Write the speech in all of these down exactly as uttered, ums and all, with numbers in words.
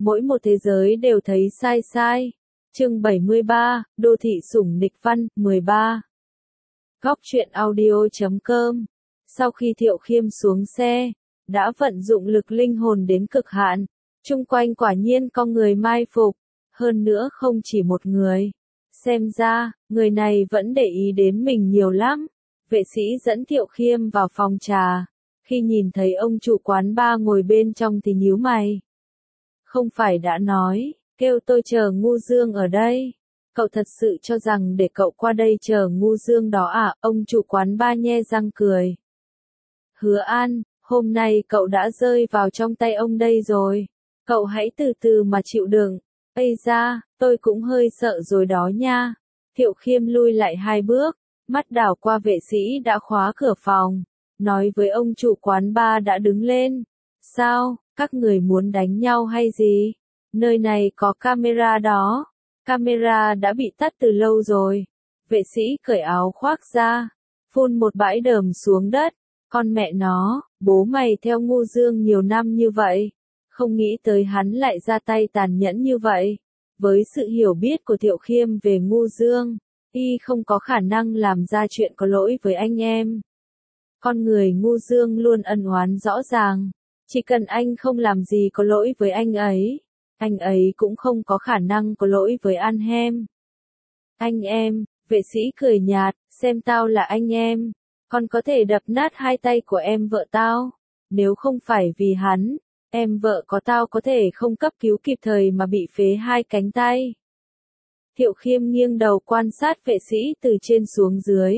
mỗi một thế giới đều thấy sai sai. Chương bảy mươi ba, Đô thị sủng nịch văn, mười ba. Góc truyện audio chấm com. Sau khi Thiệu Khiêm xuống xe, đã vận dụng lực linh hồn đến cực hạn, chung quanh quả nhiên có người mai phục, hơn nữa không chỉ một người. Xem ra, người này vẫn để ý đến mình nhiều lắm. Vệ sĩ dẫn Thiệu Khiêm vào phòng trà, khi nhìn thấy ông chủ quán bar ngồi bên trong thì nhíu mày. Không phải đã nói, kêu tôi chờ Ngu Dương ở đây. Cậu thật sự cho rằng để cậu qua đây chờ Ngu Dương đó à? Ông chủ quán bar nhe răng cười. Hứa An, hôm nay cậu đã rơi vào trong tay ông đây rồi. Cậu hãy từ từ mà chịu đựng. Ây da, tôi cũng hơi sợ rồi đó nha. Thiệu Khiêm lui lại hai bước, mắt đảo qua vệ sĩ đã khóa cửa phòng, nói với ông chủ quán bar đã đứng lên. Sao, các người muốn đánh nhau hay gì? Nơi này có camera đó. Camera đã bị tắt từ lâu rồi. Vệ sĩ cởi áo khoác ra, phun một bãi đờm xuống đất. Con mẹ nó, bố mày theo Ngu Dương nhiều năm như vậy, không nghĩ tới hắn lại ra tay tàn nhẫn như vậy. Với sự hiểu biết của Thiệu Khiêm về Ngu Dương, y không có khả năng làm ra chuyện có lỗi với anh em. Con người Ngu Dương luôn ân oán rõ ràng, chỉ cần anh không làm gì có lỗi với anh ấy, anh ấy cũng không có khả năng có lỗi với An Hem. Anh em, vệ sĩ cười nhạt, xem tao là anh em, còn có thể đập nát hai tay của em vợ tao. Nếu không phải vì hắn, em vợ có tao có thể không cấp cứu kịp thời mà bị phế hai cánh tay. Thiệu Khiêm nghiêng đầu quan sát vệ sĩ từ trên xuống dưới.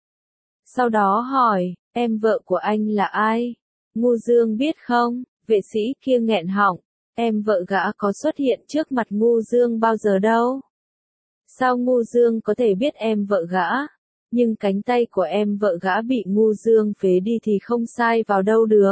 Sau đó hỏi, em vợ của anh là ai? Ngu Dương biết không? Vệ sĩ kia nghẹn họng, em vợ gã có xuất hiện trước mặt Ngu Dương bao giờ đâu. Sao Ngu Dương có thể biết em vợ gã? Nhưng cánh tay của em vợ gã bị Ngu Dương phế đi thì không sai vào đâu được.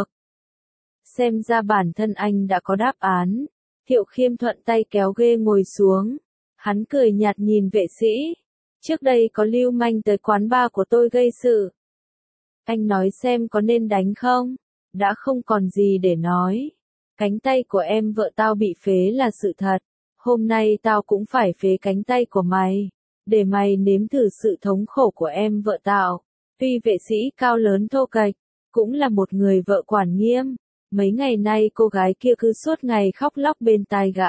Xem ra bản thân anh đã có đáp án. Thiệu Khiêm thuận tay kéo ghê ngồi xuống. Hắn cười nhạt nhìn vệ sĩ. Trước đây có lưu manh tới quán bar của tôi gây sự. Anh nói xem có nên đánh không? Đã không còn gì để nói. Cánh tay của em vợ tao bị phế là sự thật. Hôm nay tao cũng phải phế cánh tay của mày, để mày nếm thử sự thống khổ của em vợ tao. Tuy vệ sĩ cao lớn thô kệch, cũng là một người vợ quản nghiêm. Mấy ngày nay cô gái kia cứ suốt ngày khóc lóc bên tai gã.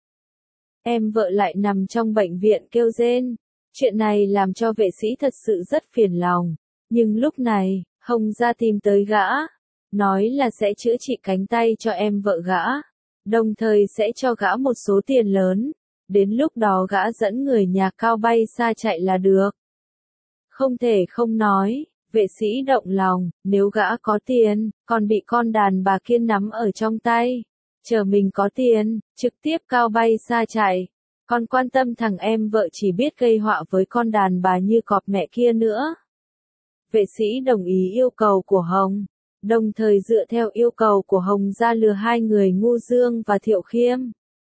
Em vợ lại nằm trong bệnh viện kêu rên. Chuyện này làm cho vệ sĩ thật sự rất phiền lòng. Nhưng lúc này, Hồng ra tìm tới gã, nói là sẽ chữa trị cánh tay cho em vợ gã, đồng thời sẽ cho gã một số tiền lớn. Đến lúc đó gã dẫn người nhà cao bay xa chạy là được. Không thể không nói, vệ sĩ động lòng, nếu gã có tiền, còn bị con đàn bà kia nắm ở trong tay. Chờ mình có tiền, trực tiếp cao bay xa chạy. Còn quan tâm thằng em vợ chỉ biết gây họa với con đàn bà như cọp mẹ kia nữa. Vệ sĩ đồng ý yêu cầu của Hồng, đồng thời dựa theo yêu cầu của Hồng ra lừa hai người Ngu Dương và Thiệu Khiêm.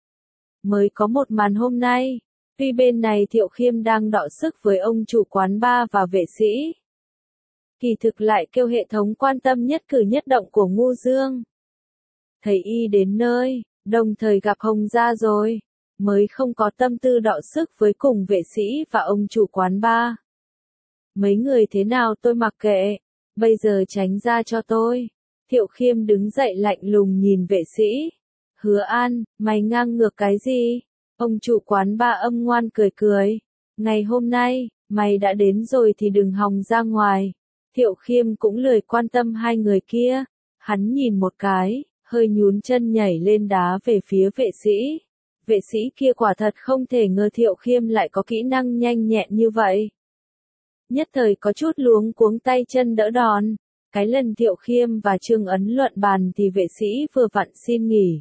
Mới có một màn hôm nay, tuy bên này Thiệu Khiêm đang đọ sức với ông chủ quán bar và vệ sĩ, kỳ thực lại kêu hệ thống quan tâm nhất cử nhất động của Ngu Dương. Thấy y đến nơi, đồng thời gặp Hồng ra rồi, mới không có tâm tư đọ sức với cùng vệ sĩ và ông chủ quán bar. Mấy người thế nào tôi mặc kệ, bây giờ tránh ra cho tôi. Thiệu Khiêm đứng dậy lạnh lùng nhìn vệ sĩ. Hứa An, mày ngang ngược cái gì? Ông chủ quán bar âm ngoan cười cười. Ngày hôm nay, mày đã đến rồi thì đừng hòng ra ngoài. Thiệu Khiêm cũng lười quan tâm hai người kia. Hắn nhìn một cái, hơi nhún chân nhảy lên đá về phía vệ sĩ. Vệ sĩ kia quả thật không thể ngờ Thiệu Khiêm lại có kỹ năng nhanh nhẹn như vậy. Nhất thời có chút luống cuống tay chân đỡ đòn. Cái lần Thiệu Khiêm và Trương Ấn luận bàn thì vệ sĩ vừa vặn xin nghỉ.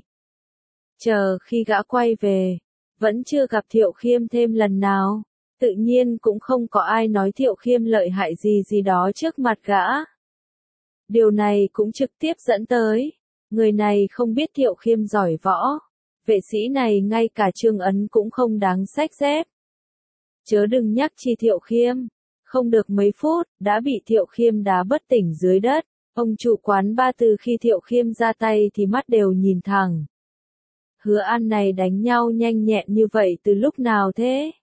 Chờ khi gã quay về, vẫn chưa gặp Thiệu Khiêm thêm lần nào. Tự nhiên cũng không có ai nói Thiệu Khiêm lợi hại gì gì đó trước mặt gã. Điều này cũng trực tiếp dẫn tới, người này không biết Thiệu Khiêm giỏi võ. Vệ sĩ này ngay cả Trương Ấn cũng không đáng xách dép. Chớ đừng nhắc chi Thiệu Khiêm. Không được mấy phút, đã bị Thiệu Khiêm đá bất tỉnh dưới đất. Ông chủ quán bar từ khi Thiệu Khiêm ra tay thì mắt đều nhìn thẳng. Hứa An này đánh nhau nhanh nhẹn như vậy từ lúc nào thế?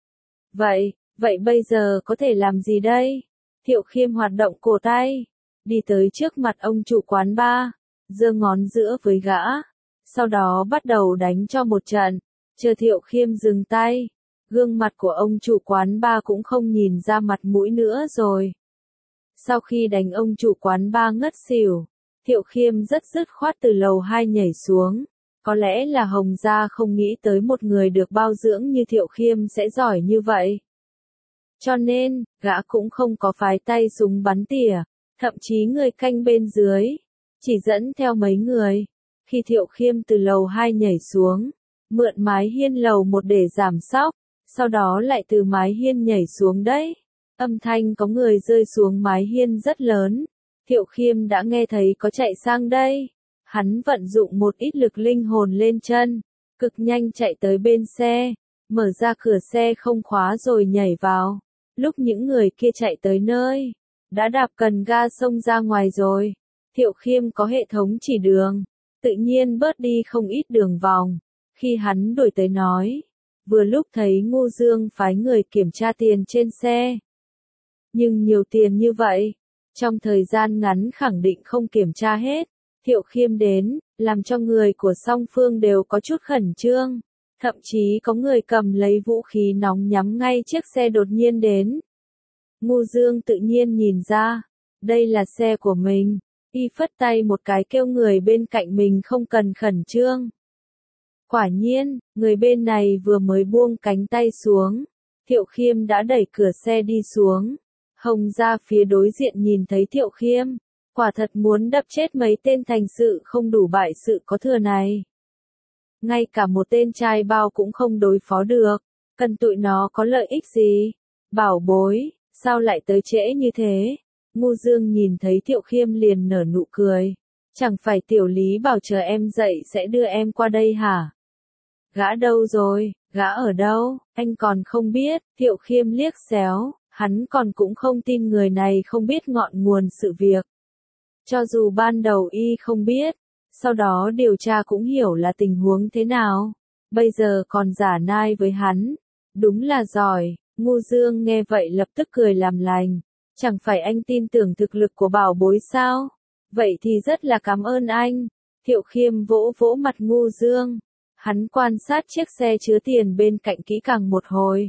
Vậy, vậy bây giờ có thể làm gì đây? Thiệu Khiêm hoạt động cổ tay, đi tới trước mặt ông chủ quán bar, giơ ngón giữa với gã, sau đó bắt đầu đánh cho một trận, chờ Thiệu Khiêm dừng tay, gương mặt của ông chủ quán bar cũng không nhìn ra mặt mũi nữa rồi. Sau khi đánh ông chủ quán bar ngất xỉu, Thiệu Khiêm rất dứt khoát từ lầu hai nhảy xuống. Có lẽ là Hồng Gia không nghĩ tới một người được bao dưỡng như Thiệu Khiêm sẽ giỏi như vậy. Cho nên, gã cũng không có phái tay súng bắn tỉa, thậm chí người canh bên dưới, chỉ dẫn theo mấy người. Khi Thiệu Khiêm từ lầu hai nhảy xuống, mượn mái hiên lầu một để giảm sóc, sau đó lại từ mái hiên nhảy xuống đấy. Âm thanh có người rơi xuống mái hiên rất lớn, Thiệu Khiêm đã nghe thấy có chạy sang đây. Hắn vận dụng một ít lực linh hồn lên chân, cực nhanh chạy tới bên xe, mở ra cửa xe không khóa rồi nhảy vào. Lúc những người kia chạy tới nơi, đã đạp cần ga xông ra ngoài rồi. Thiệu Khiêm có hệ thống chỉ đường, tự nhiên bớt đi không ít đường vòng. Khi hắn đuổi tới nói, vừa lúc thấy Ngô Dương phái người kiểm tra tiền trên xe. Nhưng nhiều tiền như vậy, trong thời gian ngắn khẳng định không kiểm tra hết. Thiệu Khiêm đến, làm cho người của song phương đều có chút khẩn trương. Thậm chí có người cầm lấy vũ khí nóng nhắm ngay chiếc xe đột nhiên đến. Ngô Dương tự nhiên nhìn ra, đây là xe của mình, y phất tay một cái kêu người bên cạnh mình không cần khẩn trương. Quả nhiên, người bên này vừa mới buông cánh tay xuống, Thiệu Khiêm đã đẩy cửa xe đi xuống. Hồng Gia phía đối diện nhìn thấy Thiệu Khiêm, quả thật muốn đập chết mấy tên thành sự không đủ bại sự có thừa này. Ngay cả một tên trai bao cũng không đối phó được, cần tụi nó có lợi ích gì? Bảo bối, sao lại tới trễ như thế? Ngô Dương nhìn thấy Thiệu Khiêm liền nở nụ cười. Chẳng phải tiểu Lý bảo chờ em dậy sẽ đưa em qua đây hả? Gã đâu rồi, gã ở đâu, anh còn không biết. Thiệu Khiêm liếc xéo, hắn còn cũng không tin người này không biết ngọn nguồn sự việc. Cho dù ban đầu y không biết, sau đó điều tra cũng hiểu là tình huống thế nào, bây giờ còn giả nai với hắn, đúng là giỏi. Ngô Dương nghe vậy lập tức cười làm lành, chẳng phải anh tin tưởng thực lực của bảo bối sao? Vậy thì rất là cảm ơn anh. Thiệu Khiêm vỗ vỗ mặt Ngô Dương, hắn quan sát chiếc xe chứa tiền bên cạnh kỹ càng một hồi.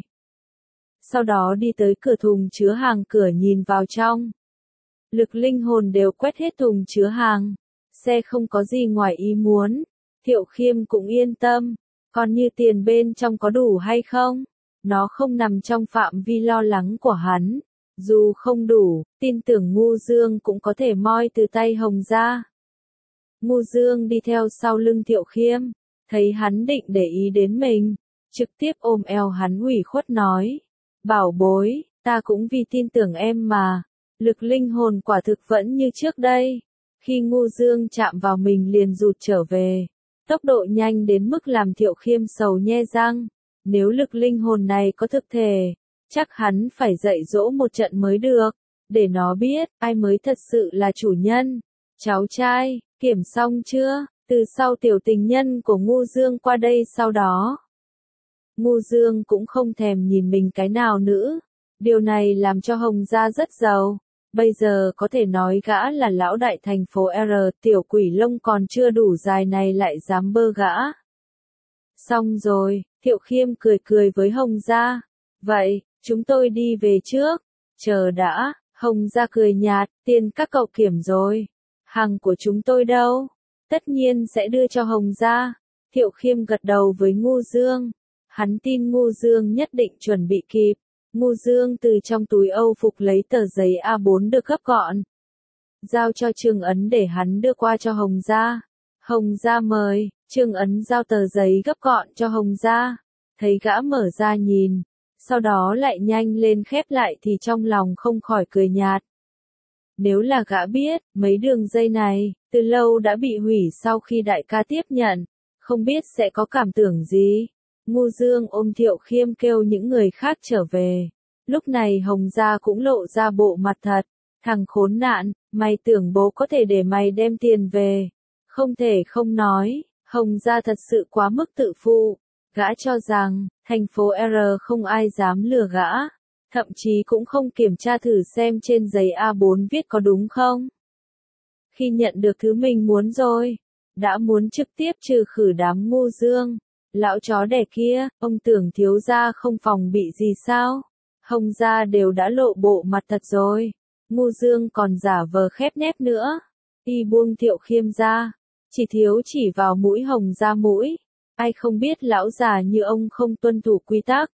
Sau đó đi tới cửa thùng chứa hàng cửa nhìn vào trong. Lực linh hồn đều quét hết thùng chứa hàng. Xe không có gì ngoài ý muốn. Thiệu Khiêm cũng yên tâm. Còn như tiền bên trong có đủ hay không? Nó không nằm trong phạm vi lo lắng của hắn. Dù không đủ, tin tưởng Ngô Dương cũng có thể moi từ tay Hồng ra. Ngô Dương đi theo sau lưng Thiệu Khiêm. Thấy hắn định để ý đến mình. Trực tiếp ôm eo hắn ủy khuất nói. Bảo bối, ta cũng vì tin tưởng em mà. Lực linh hồn quả thực vẫn như trước đây. Khi Ngô Dương chạm vào mình liền rụt trở về. Tốc độ nhanh đến mức làm Thiệu Khiêm sầu nhe răng. Nếu lực linh hồn này có thực thể, chắc hắn phải dạy dỗ một trận mới được. Để nó biết, ai mới thật sự là chủ nhân. Cháu trai, kiểm xong chưa? Từ sau tiểu tình nhân của Ngô Dương qua đây sau đó. Ngô Dương cũng không thèm nhìn mình cái nào nữa. Điều này làm cho Hồng Gia rất giàu. Bây giờ có thể nói gã là lão đại thành phố R, tiểu quỷ lông còn chưa đủ dài này lại dám bơ gã. Xong rồi, Thiệu Khiêm cười cười với Hồng Gia. Vậy, chúng tôi đi về trước. Chờ đã, Hồng Gia cười nhạt, tiền các cậu kiểm rồi. Hàng của chúng tôi đâu? Tất nhiên sẽ đưa cho Hồng Gia. Thiệu Khiêm gật đầu với Ngô Dương. Hắn tin Ngô Dương nhất định chuẩn bị kịp. Ngô Dương từ trong túi Âu phục lấy tờ giấy A bốn được gấp gọn. Giao cho Trương Ấn để hắn đưa qua cho Hồng Gia. Hồng Gia mời, Trương Ấn giao tờ giấy gấp gọn cho Hồng Gia. Thấy gã mở ra nhìn, sau đó lại nhanh lên khép lại thì trong lòng không khỏi cười nhạt. Nếu là gã biết, mấy đường dây này, từ lâu đã bị hủy sau khi đại ca tiếp nhận, không biết sẽ có cảm tưởng gì. Ngô Dương ôm Thiệu Khiêm kêu những người khác trở về. Lúc này Hồng Gia cũng lộ ra bộ mặt thật. Thằng khốn nạn, mày tưởng bố có thể để mày đem tiền về. Không thể không nói, Hồng gia thật sự quá mức tự phụ, gã cho rằng, thành phố R không ai dám lừa gã, thậm chí cũng không kiểm tra thử xem trên giấy A bốn viết có đúng không. Khi nhận được thứ mình muốn rồi, đã muốn trực tiếp trừ khử đám ngu dương. Lão chó đẻ kia, ông tưởng thiếu gia không phòng bị gì sao? Hồng gia đều đã lộ bộ mặt thật rồi. Ngu dương còn giả vờ khép nép nữa. Y buông Thiệu Khiêm ra. Chỉ thiếu chỉ vào mũi Hồng gia mũi. Ai không biết lão già như ông không tuân thủ quy tắc.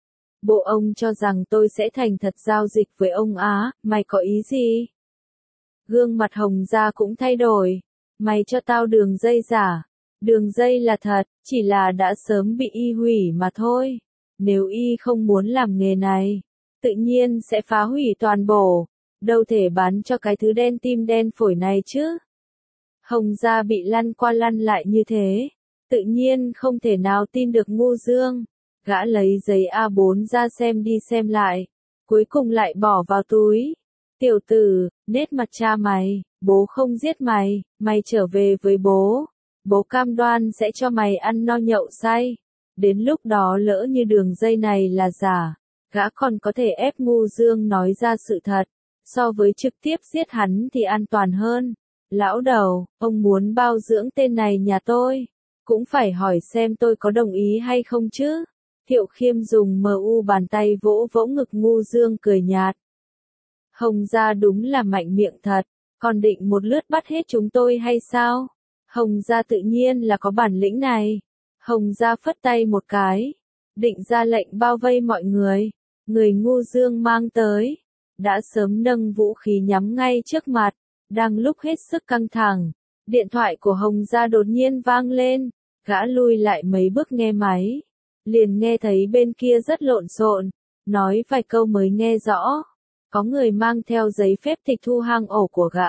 Bộ ông cho rằng tôi sẽ thành thật giao dịch với ông á, mày có ý gì? Gương mặt Hồng gia cũng thay đổi. Mày cho tao đường dây giả. Đường dây là thật, chỉ là đã sớm bị y hủy mà thôi. Nếu y không muốn làm nghề này, tự nhiên sẽ phá hủy toàn bộ. Đâu thể bán cho cái thứ đen tim đen phổi này chứ. Hồng gia bị lăn qua lăn lại như thế. Tự nhiên không thể nào tin được ngu dương. Gã lấy giấy A bốn ra xem đi xem lại. Cuối cùng lại bỏ vào túi. Tiểu tử, nết mặt cha mày, bố không giết mày, mày trở về với bố. Bố cam đoan sẽ cho mày ăn no nhậu say. Đến lúc đó lỡ như đường dây này là giả, gã còn có thể ép ngu dương nói ra sự thật. So với trực tiếp giết hắn thì an toàn hơn. Lão đầu, ông muốn bao dưỡng tên này nhà tôi. Cũng phải hỏi xem tôi có đồng ý hay không chứ. Thiệu Khiêm dùng mờ u bàn tay vỗ vỗ ngực ngu dương cười nhạt. Hồng gia đúng là mạnh miệng thật. Còn định một lướt bắt hết chúng tôi hay sao? Hồng gia tự nhiên là có bản lĩnh này. Hồng gia phất tay một cái. Định ra lệnh bao vây mọi người. Người ngu dương mang tới. Đã sớm nâng vũ khí nhắm ngay trước mặt. Đang lúc hết sức căng thẳng. Điện thoại của Hồng gia đột nhiên vang lên. Gã lui lại mấy bước nghe máy. Liền nghe thấy bên kia rất lộn xộn. Nói vài câu mới nghe rõ. Có người mang theo giấy phép tịch thu hang ổ của gã.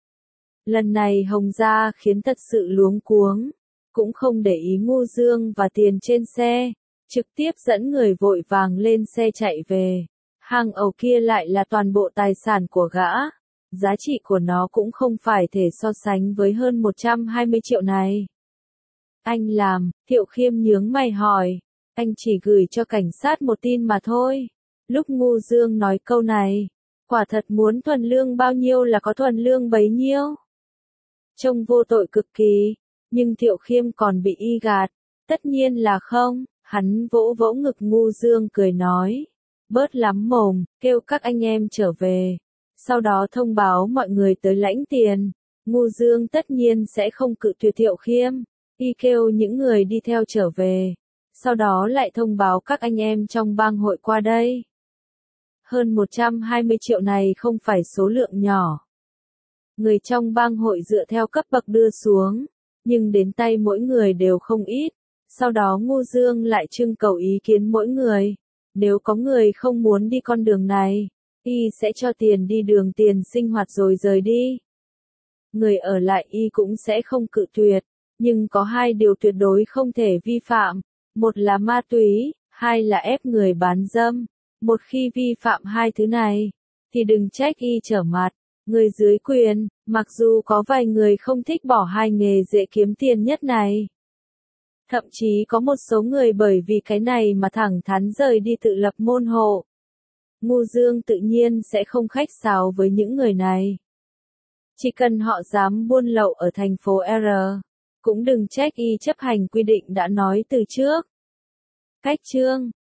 Lần này Hồng gia khiến thật sự luống cuống, cũng không để ý ngu dương và tiền trên xe, trực tiếp dẫn người vội vàng lên xe chạy về. Hang ổ kia lại là toàn bộ tài sản của gã, giá trị của nó cũng không phải thể so sánh với hơn một trăm hai mươi triệu này. Anh làm, Thiệu Khiêm nhướng mày hỏi, anh chỉ gửi cho cảnh sát một tin mà thôi. Lúc ngu dương nói câu này, quả thật muốn thuần lương bao nhiêu là có thuần lương bấy nhiêu. Trông vô tội cực kỳ, nhưng Thiệu Khiêm còn bị y gạt, tất nhiên là không, hắn vỗ vỗ ngực ngu dương cười nói, bớt lắm mồm, kêu các anh em trở về, sau đó thông báo mọi người tới lãnh tiền, ngu dương tất nhiên sẽ không cự tuyệt Thiệu Khiêm, y kêu những người đi theo trở về, sau đó lại thông báo các anh em trong bang hội qua đây. Hơn một trăm hai mươi triệu này không phải số lượng nhỏ. Người trong bang hội dựa theo cấp bậc đưa xuống, nhưng đến tay mỗi người đều không ít. Sau đó ngu dương lại trưng cầu ý kiến mỗi người. Nếu có người không muốn đi con đường này, y sẽ cho tiền đi đường tiền sinh hoạt rồi rời đi. Người ở lại y cũng sẽ không cự tuyệt, nhưng có hai điều tuyệt đối không thể vi phạm. Một là ma túy, hai là ép người bán dâm. Một khi vi phạm hai thứ này, thì đừng trách y trở mặt. Người dưới quyền, mặc dù có vài người không thích bỏ hai nghề dễ kiếm tiền nhất này. Thậm chí có một số người bởi vì cái này mà thẳng thắn rời đi tự lập môn hộ. Ngu dương tự nhiên sẽ không khách sáo với những người này. Chỉ cần họ dám buôn lậu ở thành phố R, cũng đừng trách y chấp hành quy định đã nói từ trước. Cách chương